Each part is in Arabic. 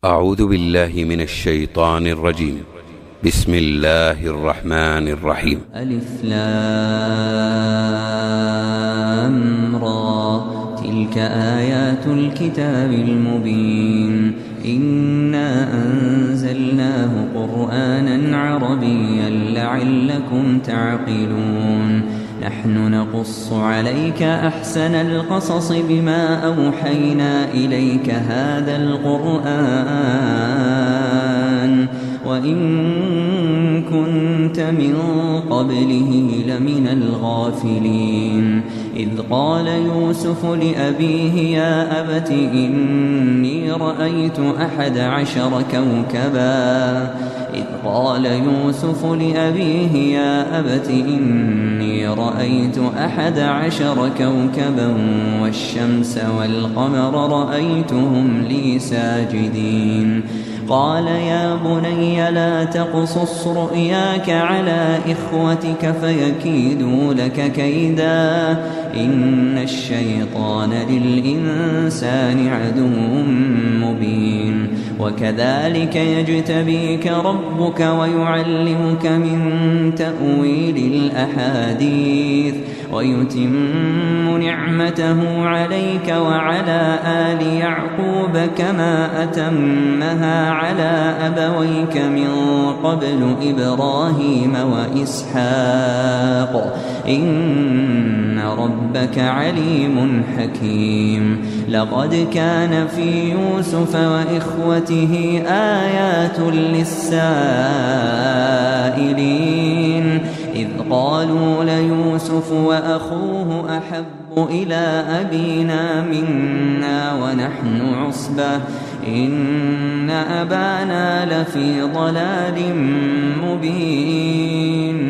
أعوذ بالله من الشيطان الرجيم. بسم الله الرحمن الرحيم. ألف لام را تلك آيات الكتاب المبين إنا أنزلناه قرآنا عربيا لعلكم تعقلون نحن نقص عليك أحسن القصص بما أوحينا إليك هذا القرآن وإن كنت من قبله لمن الغافلين إذ قال يوسف لأبيه يا أبت إني رأيت 11 كوكبا إذ قال يوسف لأبيه يا أبت إني رأيت 11 كوكبا والشمس والقمر رأيتهم لي ساجدين قال يا بني لا تقصص رؤياك على إخوتك فيكيدوا لك كيدا إن الشيطان للإنسان عدو مبين وكذلك يجتبيك ربك ويعلمك من تأويل الأحاديث ويتم نعمته عليك وعلى آل يعقوب كما أتمها على أبويك من قبل إبراهيم وإسحاق إن ربك عليم حكيم لقد كان في يوسف وإخوته آيات للسائلين إذ قالوا ليوسف وأخوه أحب إلى أبينا منا ونحن عصبة إن أبانا لفي ضلال مبين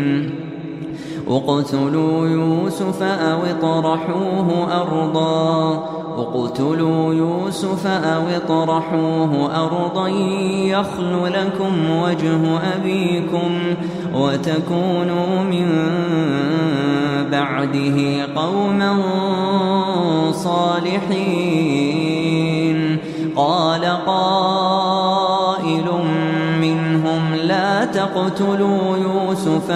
اقتلوا يوسف أو اطرحوه أرضا يخل لكم وجه أبيكم وتكونوا من بعده قوما صالحين قال قائل منهم لا تقتلوا يوسف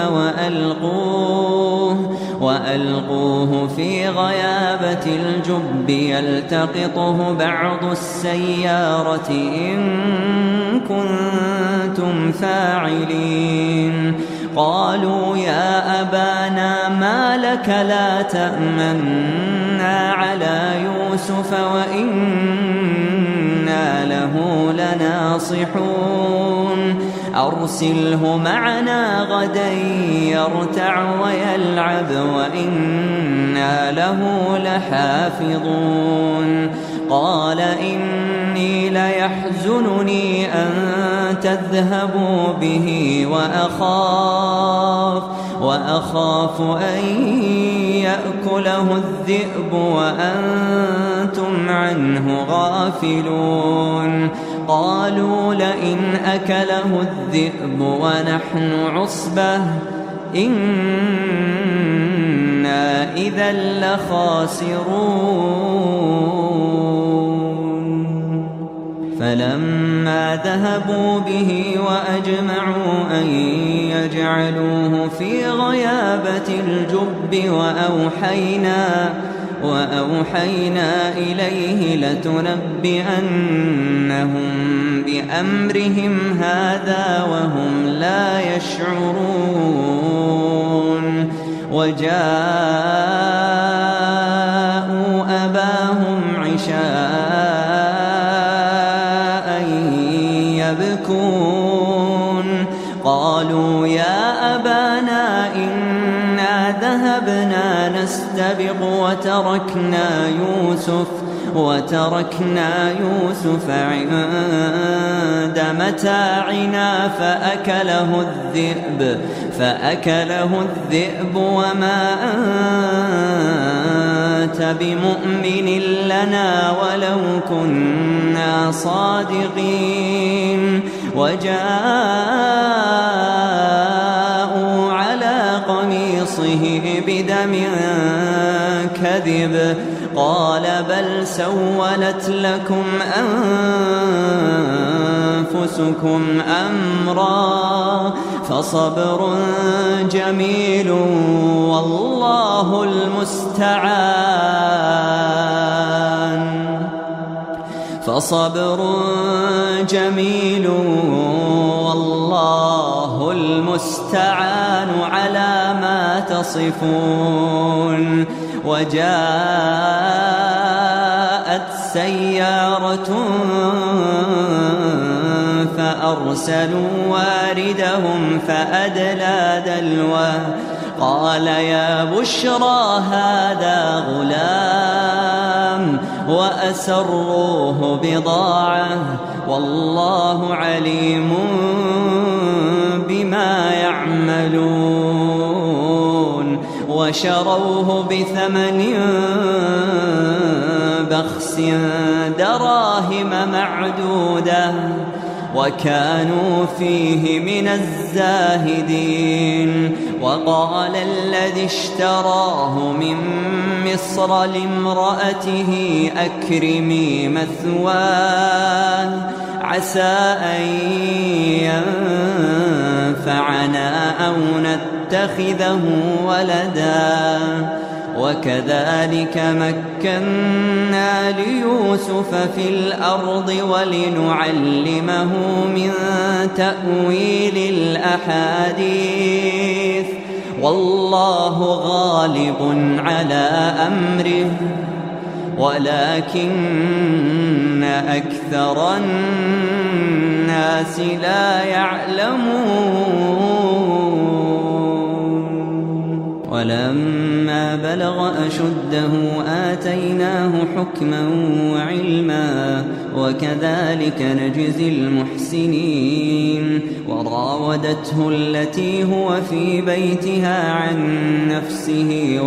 وألقوه في غيابة الجب يلتقطه بعض السيارة إن كنتم فاعلين قالوا يا أبانا ما لك لا تأمنا على يوسف وإنا له لناصحون أرسله معنا غدا يرتع ويلعب وإنا له لحافظون قال إني ليحزنني أن تذهبوا به وأخاف أن يأكله الذئب وأنتم عنه غافلون قالوا لئن أكله الذئب ونحن عصبة إنا إذا لخاسرون فلما ذهبوا به وأجمعوا أن يجعلوه في غيابة الجب وأوحينا إليه لتنبئنهم بأمرهم هذا وهم لا يشعرون وجاءوا أباهم عشاء يبكون قالوا يا أبانا إنا ذهبنا نستبق وتركنا يوسف عند متاعنا فأكله الذئب وما أنت بمؤمن لنا ولو كنا صادقين وجاءوا على قميصه بدم كذب قال بل سولت لكم أنفسكم أمرا فصبر جميل والله المستعان فصبر جميل والله المستعان على ما تصفون. وجاءت سيارة فأرسلوا واردهم فأدلى دلوه قال يا بشرى هذا غلام وأسروه بضاعة والله عليم بما يعملون. وشروه بثمن بخس دراهم معدودة وكانوا فيه من الزاهدين. وقال الذي اشتراه من مصر لامرأته أكرمي مثواه عسى أن ينفعنا أو نتخذه ولدا. وكذلك مكنا ليوسف في الأرض ولنعلمه من تأويل الأحاديث والله غالب على أمره ولكن أكثر الناس لا يعلمون. ولما بلغ أشده آتيناه حكما وعلما وكذلك نجزي المحسنين. وراودته التي هو في بيتها عن نفسه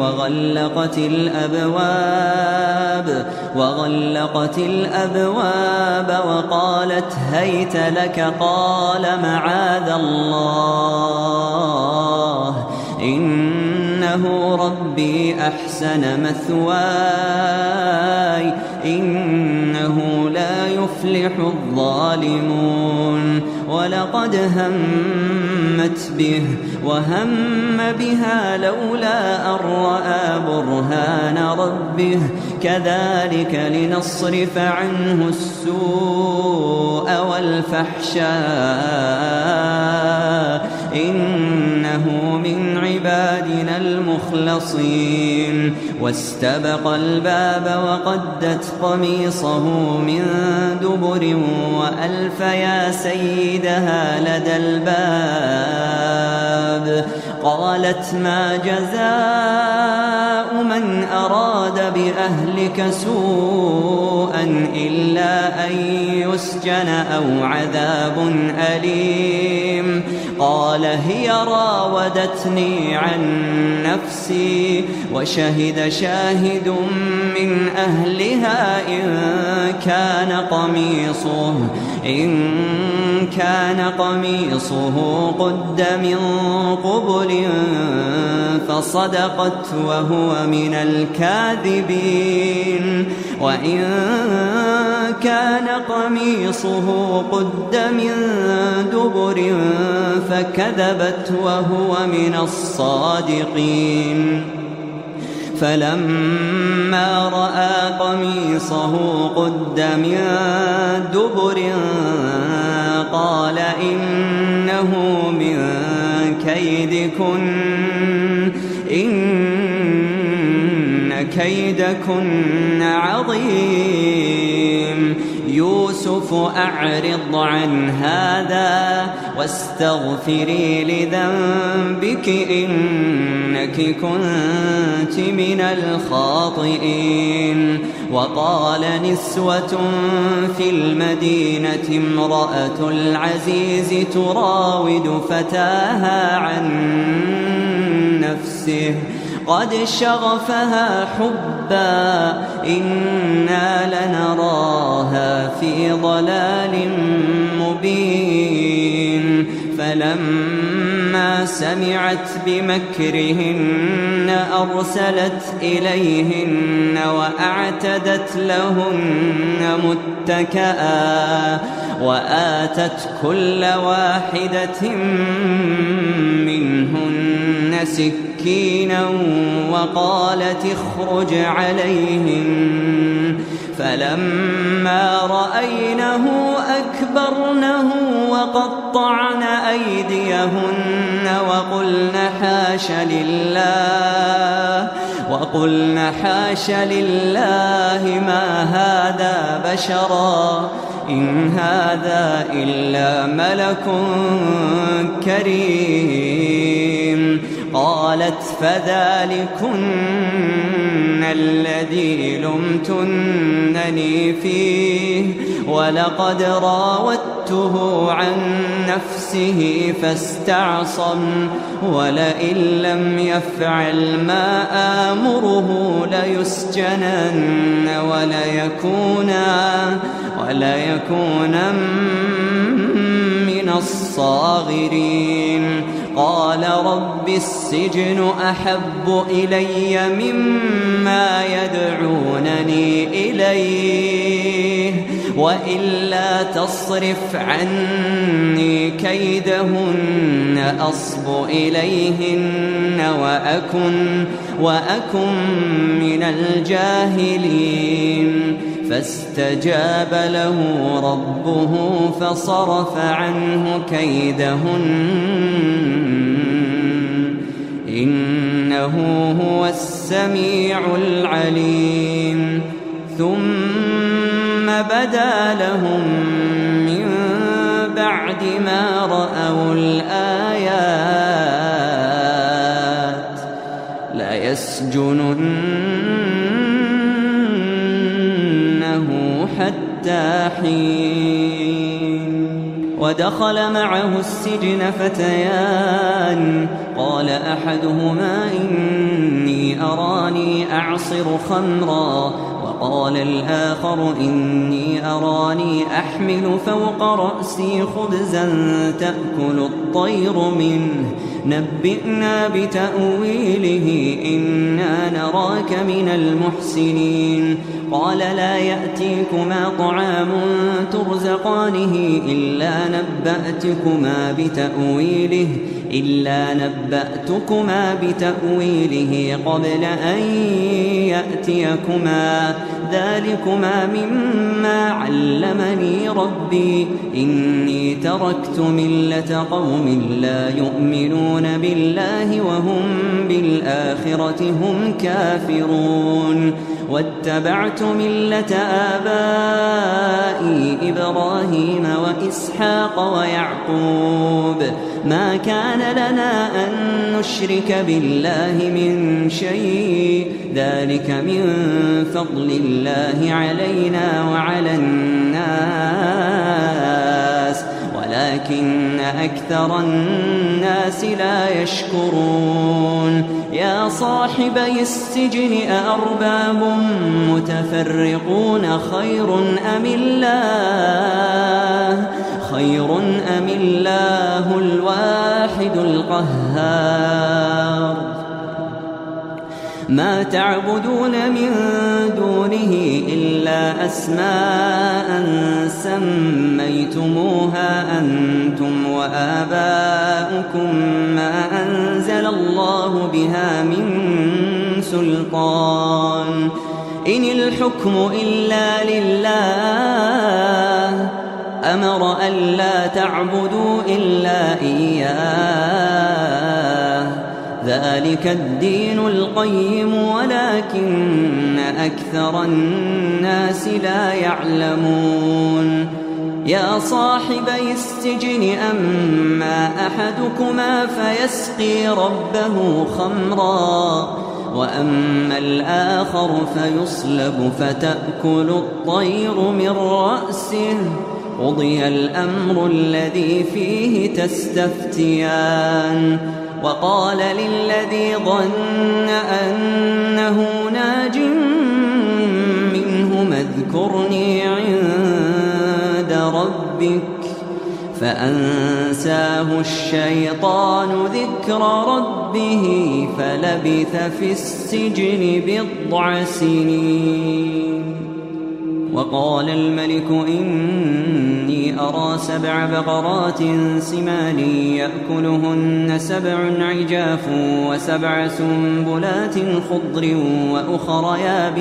وغلقت الأبواب وقالت هيت لك قال معاذ الله إنه ربي أحسن مثواي إنه لا يفلح الظالمون. ولقد همت به وهم بها لولا أن رأى برهان ربه كذلك لنصرف عنه السوء والفحشاء إنه من عبادنا المخلصين. واستبق الباب وقدت قميصه من دبر وألف يا سيدها لدى الباب قالت ما جزاء من أراد بأهلك سوءا إلا أن يسجن أو عذاب أليم. قال هي راودتني عن نفسي وشهد شاهد من أهلها إن كان قميصه قد من قبل فصدقت وهو من الكاذبين وإن كان قميصه قد من دبر فكذبت وهو من الصادقين. فلما رأى قميصه قد من دبر قال إنه من كيدكن إن كيدكن عظيم. يوسف أعرض عن هذا واستغفري لذنبك إنك كنت من الخاطئين. وقال نسوة في المدينة امرأة العزيز تراود فتاها عن نفسه قد شغفها حبا إنا لنراها في ضلال مبين. فلما فلما سمعت بمكرهن أرسلت إليهن وأعتدت لهن متكئا وآتت كل واحدة منهن سكينا وقالت اخرج عليهن فلما رأينه أكبرنه وقطعن أيديهن وقلن حاش لله ما هذا بشرا إن هذا إلا ملك كريم قالت فذلكن الذي لمتنني فيه ولقد راودته عن نفسه فاستعصم ولئن لم يفعل ما آمره ليسجنن وليكون من الصاغرين قال رب السجن أحب إلي مما يدعونني إليه وإلا تصرف عني كيدهن أصب إليهن وأكن من الجاهلين فاستجاب له ربه فصرف عنه كيدهن إنه هو السميع العليم ثم بدا لهم من بعد ما رأوا الآيات ليسجننه حتى حين ودخل معه السجن فتيان قال أحدهما إني أراني أعصر خمرا وقال الآخر إني أراني أحمل فوق رأسي خبزا تأكل الطير منه نبئنا بتأويله إنا نراك من المحسنين قال لا يأتيكما طعام ترزقانه إلا نبأتكما بتأويله قبل أن يأتيكما ذلكما مما علمني ربي إني تركت ملة قوم لا يؤمنون بالله وهم بالآخرة هم كافرون واتبعت ملة آبائي إبراهيم وإسحاق ويعقوب ما كان لنا أن نشرك بالله من شيء ذلك من فضل الله علينا وعلى الناس ولكن أكثر الناس لا يشكرون يا صاحبي السجن أأرباب متفرقون خير أم الله الواحد القهار ما تعبدون من دونه إلا أسماء سميتموها أنتم وآباؤكم ما أنزل الله بها من سلطان إن الحكم إلا لله أمر ألا تعبدوا إلا إياه ذلك الدين القيم ولكن أكثر الناس لا يعلمون يا صاحبي السجن أما أحدكما فيسقي ربه خمرا وأما الآخر فيصلب فتأكل الطير من رأسه قضي الأمر الذي فيه تستفتيان وقال للذي ظن أنه ناج منه اذكرني عند ربك فأنساه الشيطان ذكر ربه فلبث في السجن 10 سنين. وقال الملك إني أرى 7 بقرات سمان يأكلهن 7 عجاف و7 سنبلات خضر وأخر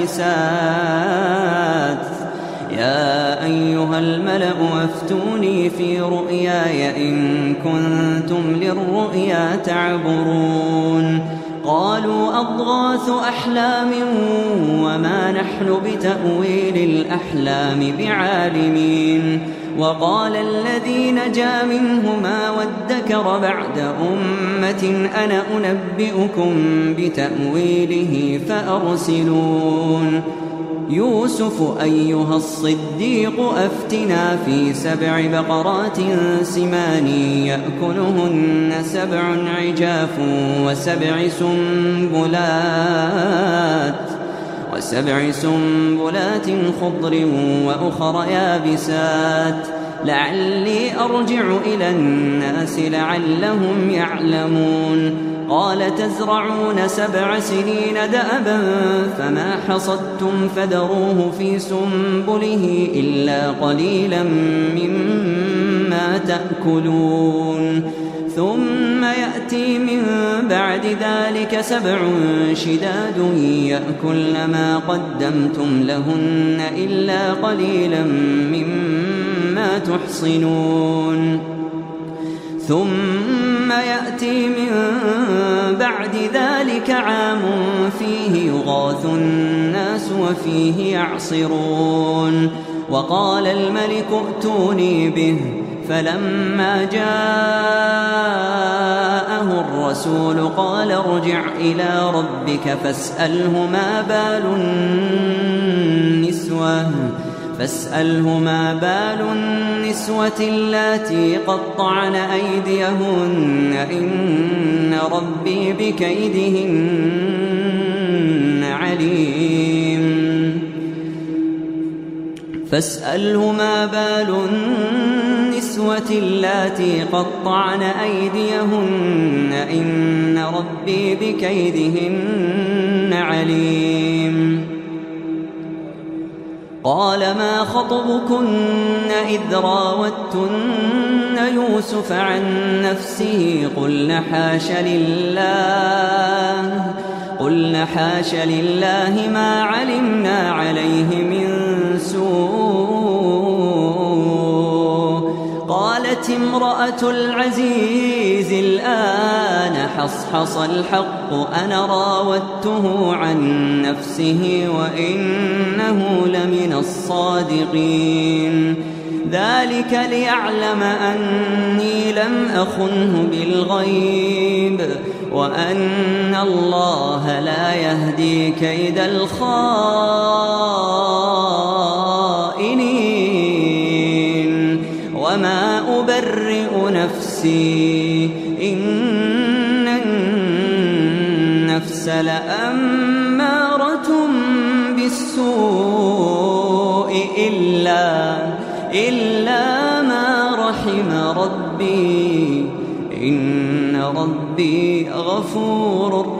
يابسات يا أيها الملأ أفتوني في رؤياي إن كنتم للرؤيا تعبرون. قالوا أضغاث أحلام وما نحن بتأويل الأحلام بعالمين. وقال الذي نجا منهما وادكر بعد أمة أنا أنبئكم بتأويله فأرسلون. يوسف أيها الصديق أفتنا في 7 بقرات سمان يأكلهن 7 عجاف و7 سنبلات خضر وأخر يابسات لعلي أرجع إلى الناس لعلهم يعلمون. قال تزرعون 7 سنين دأبا فما حصدتم فذروه في سنبله إلا قليلا مما تأكلون. ثم يأتي من بعد ذلك 7 شداد يأكلن ما قدمتم لهن إلا قليلا مما تحصنون. ثم يأتي من بعد ذلك عام فيه يغاث الناس وفيه يعصرون. وقال الملك ائتوني به فلما جاءه الرسول قال ارجع إلى ربك فاسأله ما بال النسوة اللاتي قطعن أيديهن إن ربي بكيدهن عليم. فاسأله ما بال النسوة اللاتي قطعن أيديهن إن ربي بكيدهن عليم. قال ما خطبكن إذ راوتن يوسف عن نفسه قلن حاش لله ما علمنا عليه من سوء. قالت امرأة العزيز الآن حصحص الحق أنا راودته عن نفسه وإنه لمن الصادقين. ذلك ليعلم أني لم أخنه بالغيب وأن الله لا يهدي كيد الخائنين. وما أبرئ نفسي إن النفس لأمارة بالسوء إلا ما رحم ربي إن ربي غفور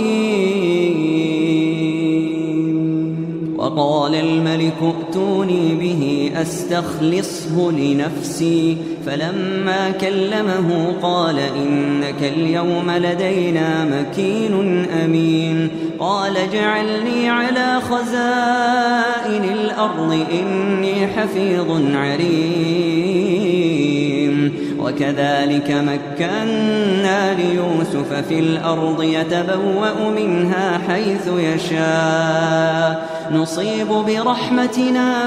رحيم. وقال الملك ائتوني به أستخلصه لنفسي فلما كلمه قال إنك اليوم لدينا مكين أمين. قال اجعلني على خزائن الأرض إني حفيظ عليم. وكذلك مكنا ليوسف في الأرض يتبوأ منها حيث يشاء نصيب برحمتنا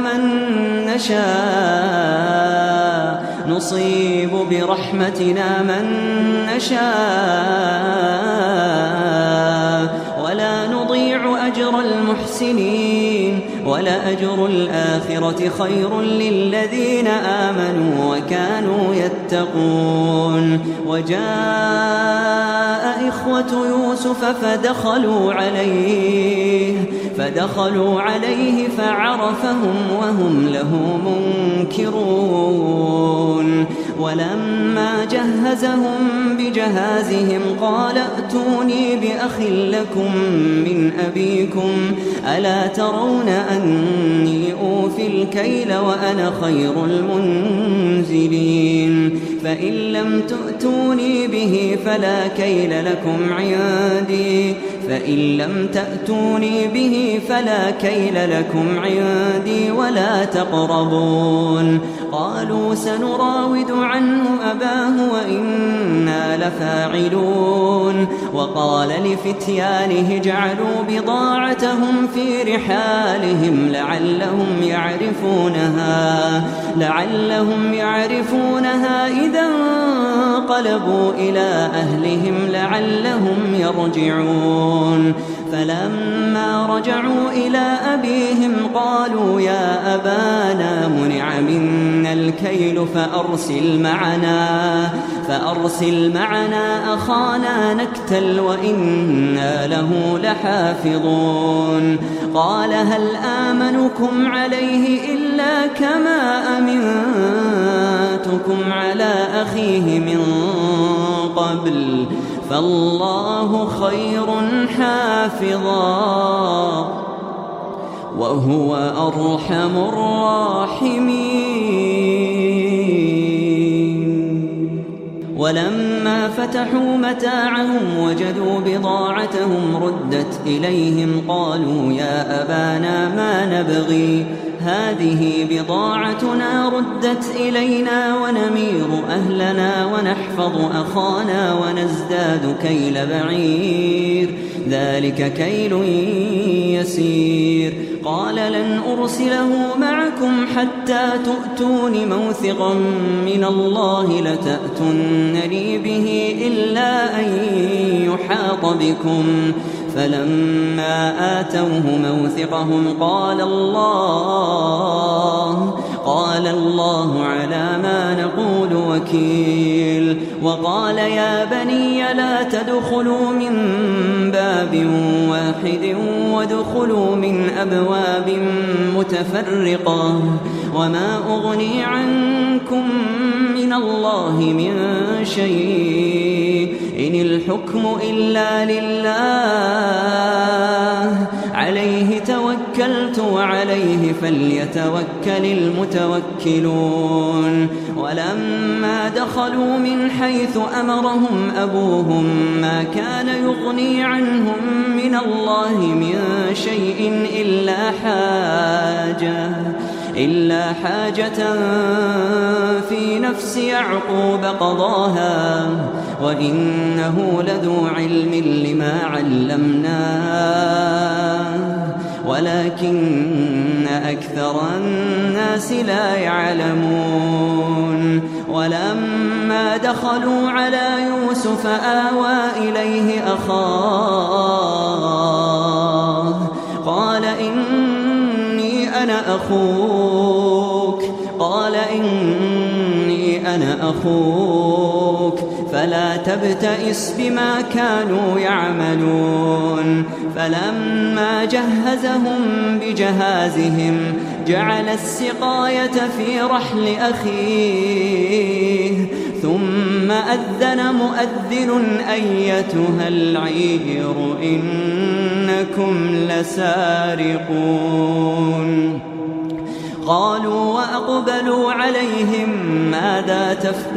من نشاء ولا نضيع أجر المحسنين ولأجر الآخرة خير للذين آمنوا وكانوا يتقون. وجاء إخوة يوسف فدخلوا عليه فعرفهم وهم له منكرون. ولما جهزهم بجهازهم قال ائتوني بأخ لكم من أبيكم ألا ترون أني أوفي الكيل وأنا خير المنزلين فإن لم تؤتوني به فلا كيل لكم عندي ولا تقربون قالوا سنراود عنه أباه وإنا لفاعلون وقال لفتيانه اجعلوا بضاعتهم في رحالهم لعلهم يعرفونها إذا انقلبوا إلى أهلهم لعلهم يرجعون فلما رجعوا إلى أبيهم قالوا يا أبانا منع منا الكيل فأرسل معنا أخانا نكتل وإنا له لحافظون قال هل آمنكم عليه إلا كما أمنتكم على أخيه من قبل فالله خير حافظا وهو أرحم الراحمين ولما فتحوا متاعهم وجدوا بضاعتهم ردت إليهم قالوا يا أبانا ما نبغي هذه بضاعتنا ردت إلينا ونمير أهلنا ونحفظ أخانا ونزداد كيل بعير ذلك كيل يسير قال لن أرسله معكم حتى تؤتون موثقا من الله لتأتونني به إلا أن يحاط بكم فلما آتوه موثقهم قال الله على ما نقول وكيل وقال يا بني لا تدخلوا من باب واحد وادخلوا من أبواب متفرقة وما أغني عنكم من الله من شيء إن الحكم إلا لله عليه توكلت وعليه فليتوكل المتوكلون ولما دخلوا من حيث أمرهم أبوهم ما كان يغني عنهم من الله من شيء إلا حاجة في نفس يعقوب قضاها وإنه لذو علم لما علمناه ولكن أكثر الناس لا يعلمون ولما دخلوا على يوسف آوى إليه أخاه قال إني أنا أخوك فلا تبتئس بما كانوا يعملون فلما جهزهم بجهازهم جعل السقاية في رحل أخيه ثم أذن مؤذن أيتها العير إنكم لسارقون قالوا وأقبلوا عليهم ماذا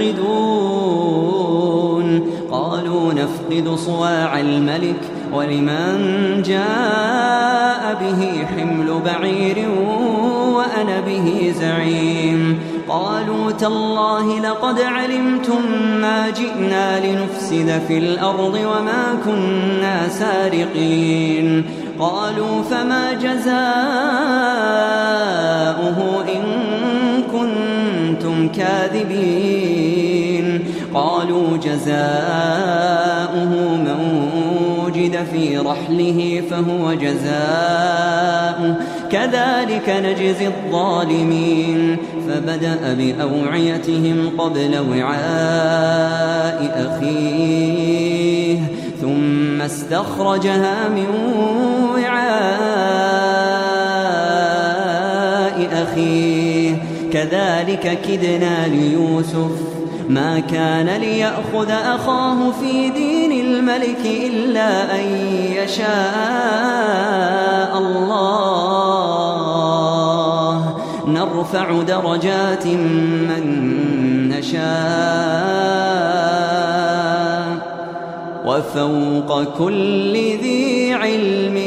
تفقدون قالوا نفقد صواع الملك ولمن جاء به حمل بعير وأنا به زعيم قالوا تالله لقد علمتم ما جئنا لنفسد في الأرض وما كنا سارقين قالوا فما جزاؤه إن كنتم كاذبين قالوا جزاؤه من وجد في رحله فهو جزاؤه كذلك نجزي الظالمين فبدأ بأوعيتهم قبل وعاء أخيه ثم استخرجها من وعاء أخيه كذلك كدنا ليوسف ما كان ليأخذ أخاه في دين الملك إلا أن يشاء الله نرفع درجات من نشاء وفوق كل ذي علم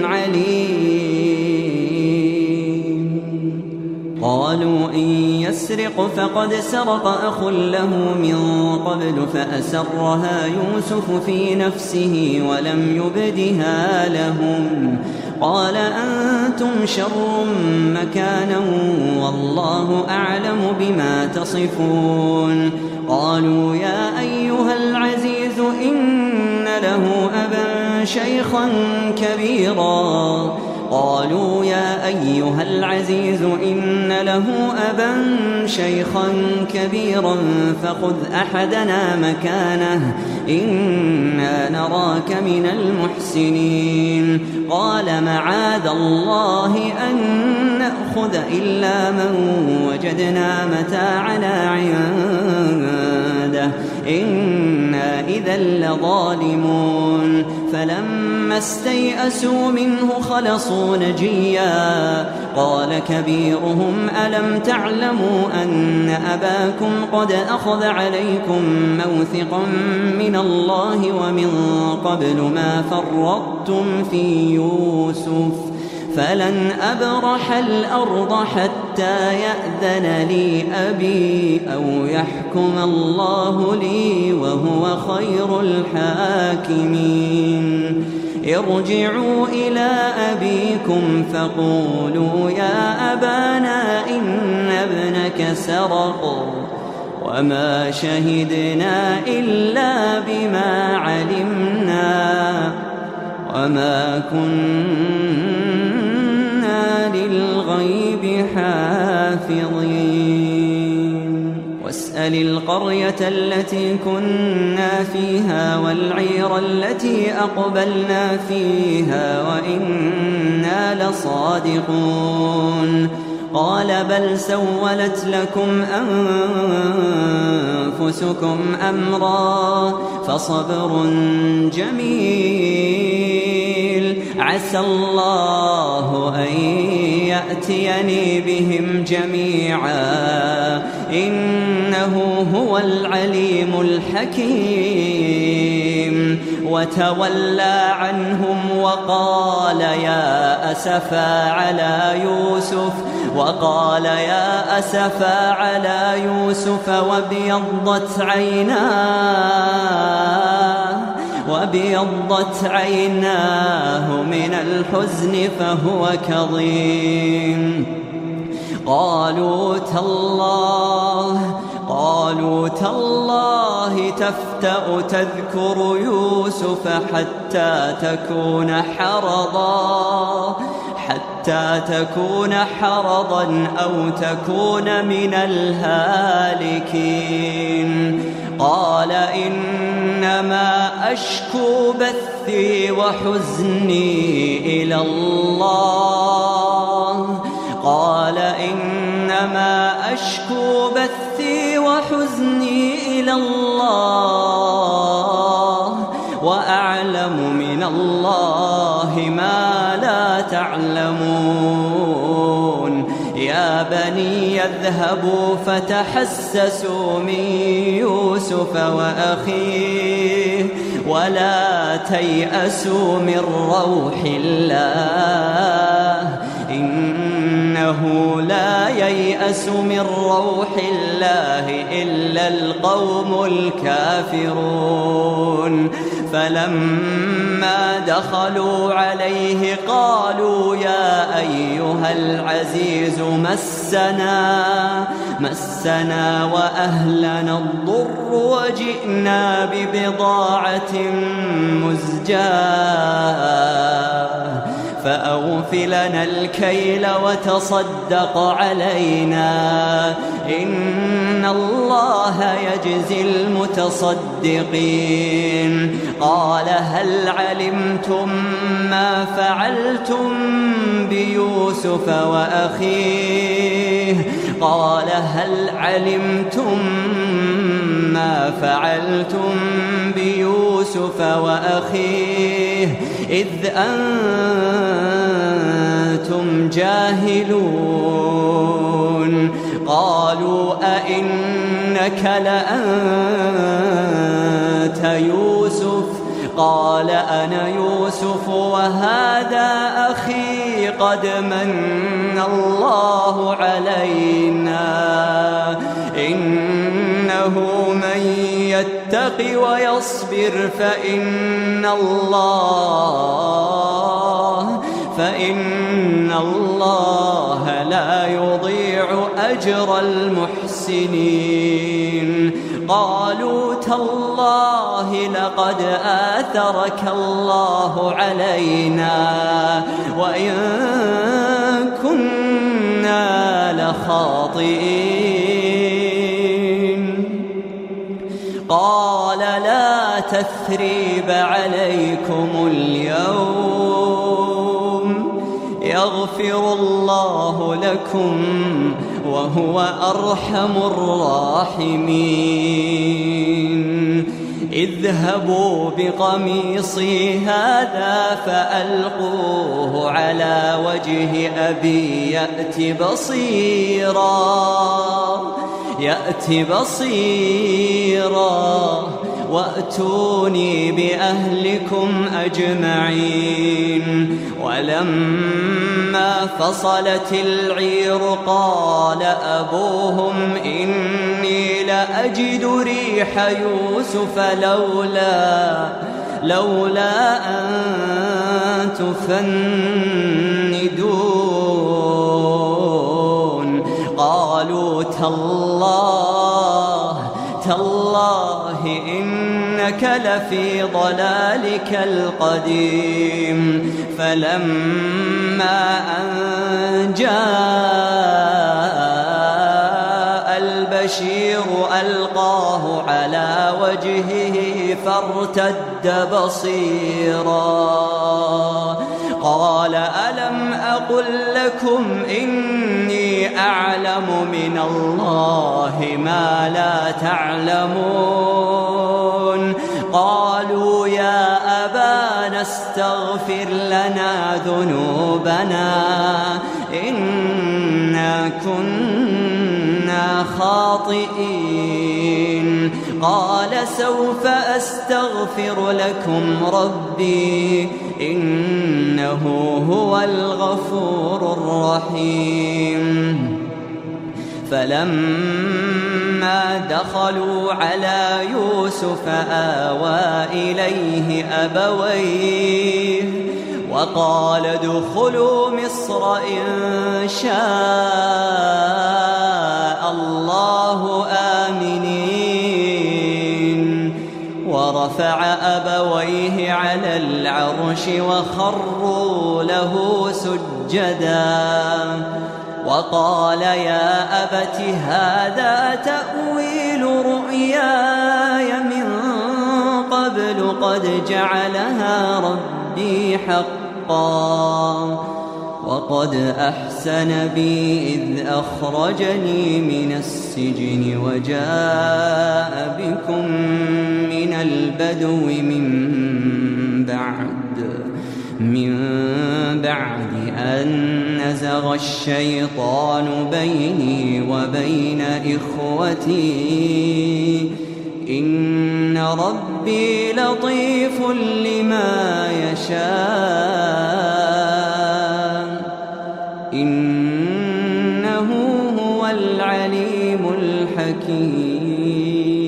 عليم. قالوا إن يسرق فقد سرق أخ له من قبل فأسرها يوسف في نفسه ولم يبدها لهم قال أنتم شر مكانا والله أعلم بما تصفون. قالوا يا أيها العزيز إن له أبا شيخا كبيرا قالوا يا أيها العزيز إن له أبا شيخا كبيرا فخذ أحدنا مكانه إنا نراك من المحسنين. قال معاذ الله أن نأخذ إلا من وجدنا متاعنا عنده إنا إذا لظالمون. فلما استيئسوا منه خلصوا نجيا قال كبيرهم ألم تعلموا أن أباكم قد أخذ عليكم موثقا من الله ومن قبل ما فرطتم في يوسف فلن أبرح الأرض حتى يأذن لي أبي أو يحكم الله لي وهو خير الحاكمين. ارجعوا إلى أبيكم فقولوا يا أبانا إن ابنك سرق وما شهدنا إلا بما علمنا وما كنا للغيب حافظين. واسأل القرية التي كنا فيها والعير التي أقبلنا فيها وإنا لصادقون. قال بل سولت لكم أنفسكم أمرا فصبر جميل عسى الله أن يأتيني بهم جميعا إنه هو العليم الحكيم. وتولى عنهم وقال يا أسفا على يوسف وابيضت عيناه من الحزن فهو كظيم. قالوا تالله تفتأ تذكر يوسف حتى تكون حرضا أو تكون من الهالكين. قال إنما أشكو بثي وحزني إلى الله وأعلم من الله ما لا تعلمون. يا بني يذهبوا فتحسسوا من يوسف وأخيه ولا تيأسوا من روح الله إنه لا ييأس من روح الله إلا القوم الكافرون. فلما دخلوا عليه قالوا يا أيها العزيز مسنا وأهلنا الضر وجئنا ببضاعة مزجاة فأوف لنا الكيل وتصدق علينا إن الله يجزي المتصدقين. قال هل علمتم ما فعلتم بيوسف وأخيه قال هل علمتم ما فعلتم بيوسف وأخيه إذ أنتم جاهلون قالوا أئنك لأنت يوسف قال أنا يوسف وهذا أخي قد من الله علينا إنه من يتق ويصبر فإن الله لا يضيع أجر المحسنين قالوا تالله لقد آثرك الله علينا وإن كنا لخاطئين قال لا تثريب عليكم اليوم يغفر الله لكم وهو أرحم الراحمين اذهبوا بقميصي هذا فألقوه على وجه أبي يأت بصيرا وأتوني بأهلكم أجمعين ولما فصلت العير قال أبوهم إني لأجد ريح يوسف لولا أن تفندون قالوا تالله إنك لفي ضلالك القديم فلما أن جاء البشير ألقاه على وجهه فارتد بصيرا قال ألم أقل لكم إني أعلم من الله ما لا تعلمون قالوا يا أبانا استغفر لنا ذنوبنا إنا كنا خاطئين قال سوف أستغفر لكم ربي إنه هو الغفور الرحيم فلما دخلوا على يوسف آوى إليه أبويه وقال ادخلوا مصر إن شاء الله آمنين ورفع أبويه على العرش وخروا له سجدا وقال يا أبت هذا تأويل رؤياي من قبل قد جعلها ربي حقا وقد أحسن بي إذ أخرجني من السجن وجاء بكم من البدو من بعد أن نزغ الشيطان بيني وبين إخوتي إن ربي لطيف لما يشاء إنه هو العليم الحكيم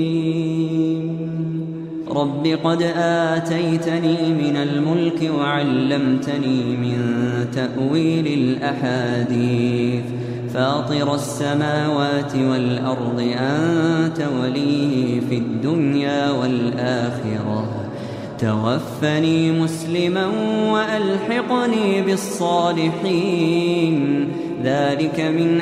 رب قد آتيتني من الملك وعلمتني من تأويل الأحاديث فاطر السماوات والأرض أنت ولي في الدنيا والآخرة توفني مسلما وألحقني بالصالحين ذلك من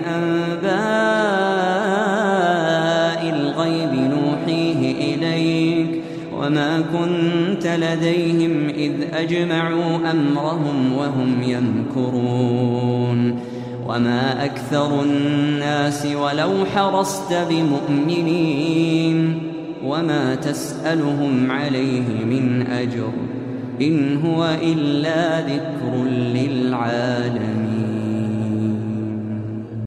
أنباء الغيب نوحيه إليك وما كنت لديهم إذ أجمعوا أمرهم وهم يمكرون وما أكثر الناس ولو حرصت بمؤمنين وما تسألهم عليه من أجر إن هو إلا ذكر للعالمين.